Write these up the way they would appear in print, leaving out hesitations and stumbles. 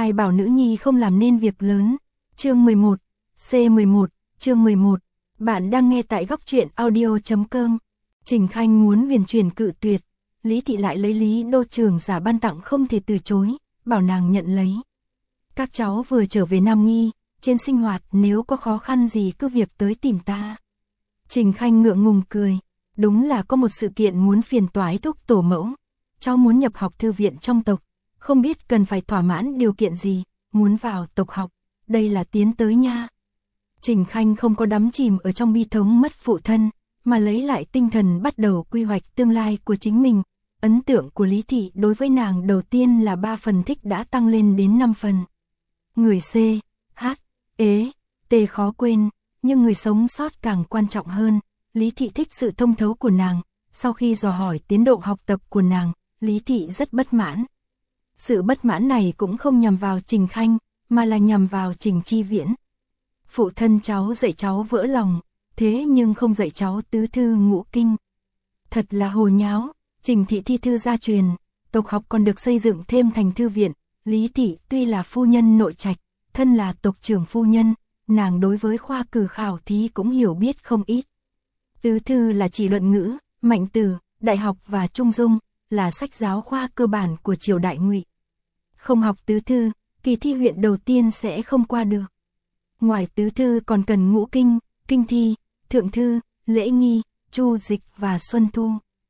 Ai bảo nữ nhi không làm nên việc lớn. Chương 11, C11, chương 11. Bạn đang nghe tại góc truyện audio.com. Trình Khanh muốn viền chuyển cự tuyệt, Lý Thị lại lấy Lý đô trưởng giả ban tặng không thể từ chối, bảo nàng nhận lấy. Các cháu vừa trở về Nam Nghi, trên sinh hoạt nếu có khó khăn gì cứ việc tới tìm ta. Trình Khanh ngượng ngùng cười, đúng là có một sự kiện muốn phiền toái thúc tổ mẫu. Cháu muốn nhập học thư viện trong tộc, không biết cần phải thỏa mãn điều kiện gì, muốn vào tộc học, đây là tiến tới nha. Trình Khanh không có đắm chìm ở trong bi thống mất phụ thân, mà lấy lại tinh thần bắt đầu quy hoạch tương lai của chính mình. Ấn tượng của Lý Thị đối với nàng đầu tiên là 3 phần thích đã tăng lên đến 5 phần. Người C, H, E, T khó quên, nhưng người sống sót càng quan trọng hơn. Lý Thị thích sự thông thấu của nàng, sau khi dò hỏi tiến độ học tập của nàng, Lý Thị rất bất mãn. Sự bất mãn này cũng không nhằm vào Trình Khanh, mà là nhằm vào Trình Chi Viễn. Phụ thân cháu dạy cháu vỡ lòng, thế nhưng không dạy cháu tứ thư ngũ kinh. Thật là hồ nháo, Trình thị thi thư gia truyền, tộc học còn được xây dựng thêm thành thư viện. Lý Thị tuy là phu nhân nội trạch, thân là tộc trưởng phu nhân, nàng đối với khoa cử khảo thí cũng hiểu biết không ít. Tứ thư là chỉ luận ngữ, mạnh từ, đại học và trung dung, là sách giáo khoa cơ bản của triều đại Ngụy. Không học tứ thư, kỳ thi huyện đầu tiên sẽ không qua được. Ngoài tứ thư còn cần ngũ kinh, kinh thi, thượng thư, lễ nghi, chu dịch và xuân thu.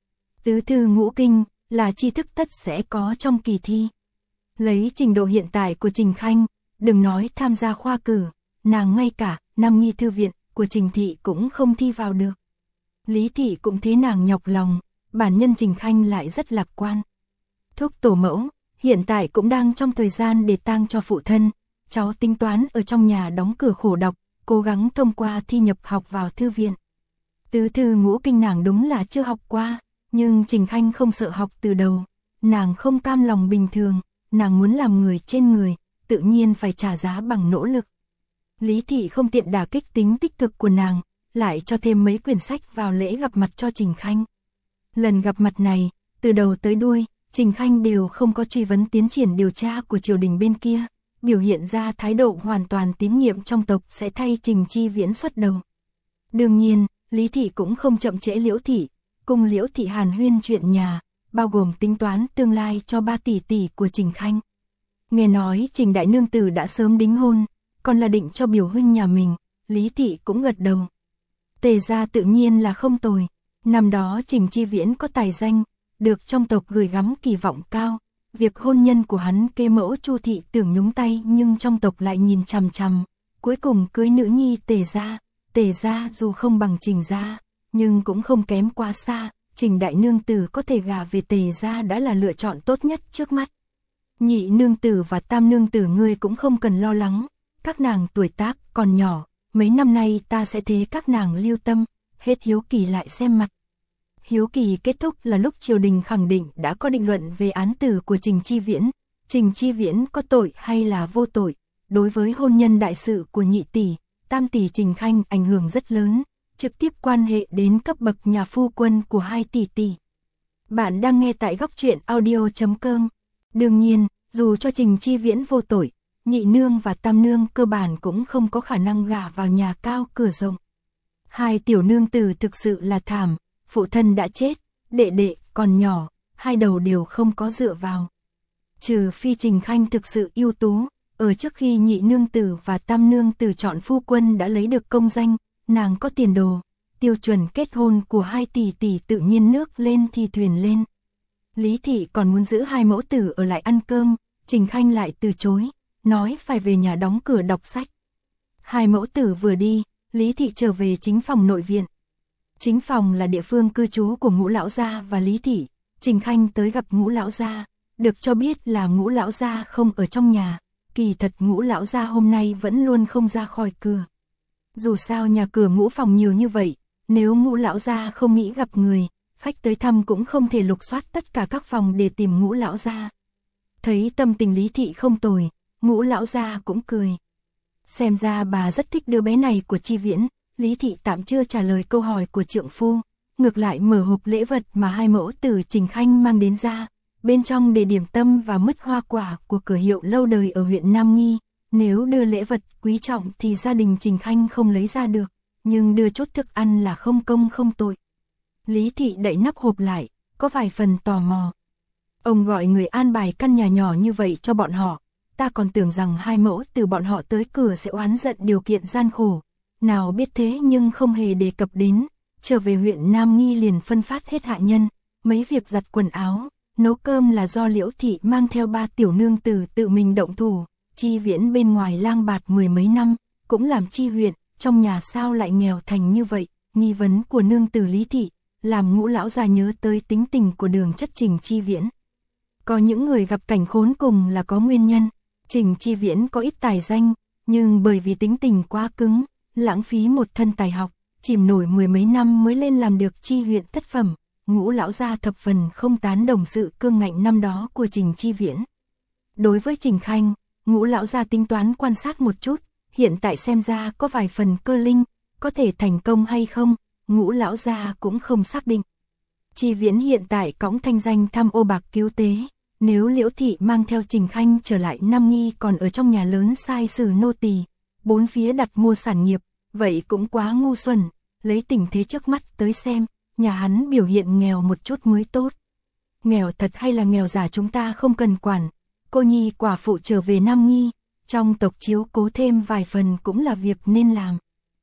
Tứ thư ngũ kinh là tri thức tất sẽ có trong kỳ thi. Lấy trình độ hiện tại của Trình Khanh, đừng nói tham gia khoa cử, nàng ngay cả Nam Nghi thư viện của Trình thị cũng không thi vào được. Lý Thị cũng thế nàng nhọc lòng, bản nhân Trình Khanh lại rất lạc quan. Thúc tổ mẫu, hiện tại cũng đang trong thời gian để tang cho phụ thân, cháu tính toán ở trong nhà đóng cửa khổ đọc, cố gắng thông qua thi nhập học vào thư viện. Tứ thư ngũ kinh nàng đúng là chưa học qua, nhưng Trình Khanh không sợ học từ đầu, nàng không cam lòng bình thường, nàng muốn làm người trên người, tự nhiên phải trả giá bằng nỗ lực. Lý Thị không tiện đả kích tính tích cực của nàng, lại cho thêm mấy quyển sách vào lễ gặp mặt cho Trình Khanh. Lần gặp mặt này, từ đầu tới đuôi, Trình Khanh đều không có truy vấn tiến triển điều tra của triều đình bên kia, biểu hiện ra thái độ hoàn toàn tín nhiệm trong tộc sẽ thay Trình Chi Viễn xuất đầu. Đương nhiên, Lý Thị cũng không chậm trễ Liễu Thị, cùng Liễu Thị hàn huyên chuyện nhà, bao gồm tính toán tương lai cho 3 tỷ tỷ của Trình Khanh. Nghe nói Trình đại nương tử đã sớm đính hôn, còn là định cho biểu huynh nhà mình, Lý Thị cũng gật đầu. Tề gia tự nhiên là không tồi, năm đó Trình Chi Viễn có tài danh, được trong tộc gửi gắm kỳ vọng cao. Việc hôn nhân của hắn kế mẫu Chu Thị tưởng nhúng tay nhưng trong tộc lại nhìn chằm chằm, cuối cùng cưới nữ nhi Tề gia dù không bằng Trình gia, nhưng cũng không kém quá xa, Trình đại nương tử có thể gả về Tề gia đã là lựa chọn tốt nhất trước mắt. Nhị nương tử và tam nương tử ngươi cũng không cần lo lắng, các nàng tuổi tác còn nhỏ, mấy năm nay ta sẽ thế các nàng lưu tâm, hết hiếu kỳ lại xem mặt. Hiếu kỳ kết thúc là lúc triều đình khẳng định đã có định luận về án tử của Trình Chi Viễn. Trình Chi Viễn có tội hay là vô tội, đối với hôn nhân đại sự của nhị tỷ, tam tỷ Trình Khanh ảnh hưởng rất lớn, trực tiếp quan hệ đến cấp bậc nhà phu quân của 2 tỷ tỷ. Bạn đang nghe tại góc truyện audio.com. Đương nhiên, dù cho Trình Chi Viễn vô tội, nhị nương và tam nương cơ bản cũng không có khả năng gả vào nhà cao cửa rộng. 2 tiểu nương tử thực sự là thảm. Phụ thân đã chết, đệ đệ còn nhỏ, 2 đầu đều không có dựa vào. Trừ phi Trình Khanh thực sự ưu tú, ở trước khi nhị nương tử và tam nương tử chọn phu quân đã lấy được công danh, nàng có tiền đồ, tiêu chuẩn kết hôn của 2 tỷ tỷ tự nhiên nước lên thì thuyền lên. Lý Thị còn muốn giữ 2 mẫu tử ở lại ăn cơm, Trình Khanh lại từ chối, nói phải về nhà đóng cửa đọc sách. 2 mẫu tử vừa đi, Lý Thị trở về chính phòng nội viện. Chính phòng là địa phương cư trú của Ngũ lão gia và Lý Thị. Trình Khanh tới gặp Ngũ lão gia, được cho biết là Ngũ lão gia không ở trong nhà, kỳ thật Ngũ lão gia hôm nay vẫn luôn không ra khỏi cửa. Dù sao nhà cửa Ngũ phòng nhiều như vậy, nếu Ngũ lão gia không nghĩ gặp người, khách tới thăm cũng không thể lục soát tất cả các phòng để tìm Ngũ lão gia. Thấy tâm tình Lý Thị không tồi, Ngũ lão gia cũng cười. Xem ra bà rất thích đứa bé này của Chi Viễn. Lý Thị tạm chưa trả lời câu hỏi của trượng phu, ngược lại mở hộp lễ vật mà 2 mẫu tử Trình Khanh mang đến ra, bên trong để điểm tâm và mứt hoa quả của cửa hiệu lâu đời ở huyện Nam Nghi. Nếu đưa lễ vật quý trọng thì gia đình Trình Khanh không lấy ra được, nhưng đưa chút thức ăn là không công không tội. Lý Thị đậy nắp hộp lại, có vài phần tò mò. Ông gọi người an bài căn nhà nhỏ như vậy cho bọn họ, ta còn tưởng rằng hai mẫu từ bọn họ tới cửa sẽ oán giận điều kiện gian khổ. Nào biết thế nhưng không hề đề cập đến, trở về huyện Nam Nghi liền phân phát hết hạ nhân, mấy việc giặt quần áo, nấu cơm là do Liễu Thị mang theo 3 tiểu nương tử tự mình động thủ. Chi Viễn bên ngoài lang bạt 10 mấy năm, cũng làm chi huyện, trong nhà sao lại nghèo thành như vậy. Nghi vấn của nương tử Lý Thị, làm Ngũ lão già nhớ tới tính tình của Đường Chất Trình Chi Viễn. Có những người gặp cảnh khốn cùng là có nguyên nhân. Trình Chi Viễn có ít tài danh, nhưng bởi vì tính tình quá cứng, lãng phí một thân tài học, chìm nổi 10 mấy năm mới lên làm được chi huyện thất phẩm. Ngũ lão gia thập phần không tán đồng sự cương ngạnh năm đó của Trình Chi Viễn. Đối với Trình Khanh, Ngũ lão gia tính toán quan sát một chút, hiện tại xem ra có vài phần cơ linh, có thể thành công hay không, Ngũ lão gia cũng không xác định. Chi Viễn hiện tại cõng thanh danh tham ô bạc cứu tế, nếu Liễu Thị mang theo Trình Khanh trở lại Nam Nghi còn ở trong nhà lớn sai sử nô tỳ, bốn phía đặt mua sản nghiệp, vậy cũng quá ngu xuẩn, lấy tình thế trước mắt tới xem, nhà hắn biểu hiện nghèo một chút mới tốt. Nghèo thật hay là nghèo giả chúng ta không cần quản, cô nhi quả phụ trở về Nam Nghi, trong tộc chiếu cố thêm vài phần cũng là việc nên làm.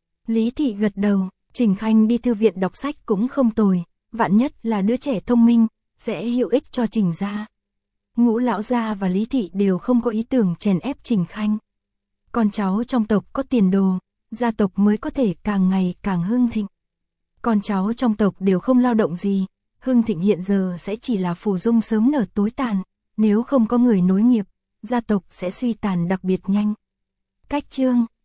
Lý Thị gật đầu, Trình Khanh đi thư viện đọc sách cũng không tồi, vạn nhất là đứa trẻ thông minh, sẽ hữu ích cho Trình gia. Ngũ lão gia và Lý Thị đều không có ý tưởng chèn ép Trình Khanh. Con cháu trong tộc có tiền đồ, gia tộc mới có thể càng ngày càng hưng thịnh. Con cháu trong tộc đều không lao động gì, hưng thịnh hiện giờ sẽ chỉ là phù dung sớm nở tối tàn, nếu không có người nối nghiệp, gia tộc sẽ suy tàn đặc biệt nhanh. Cách chương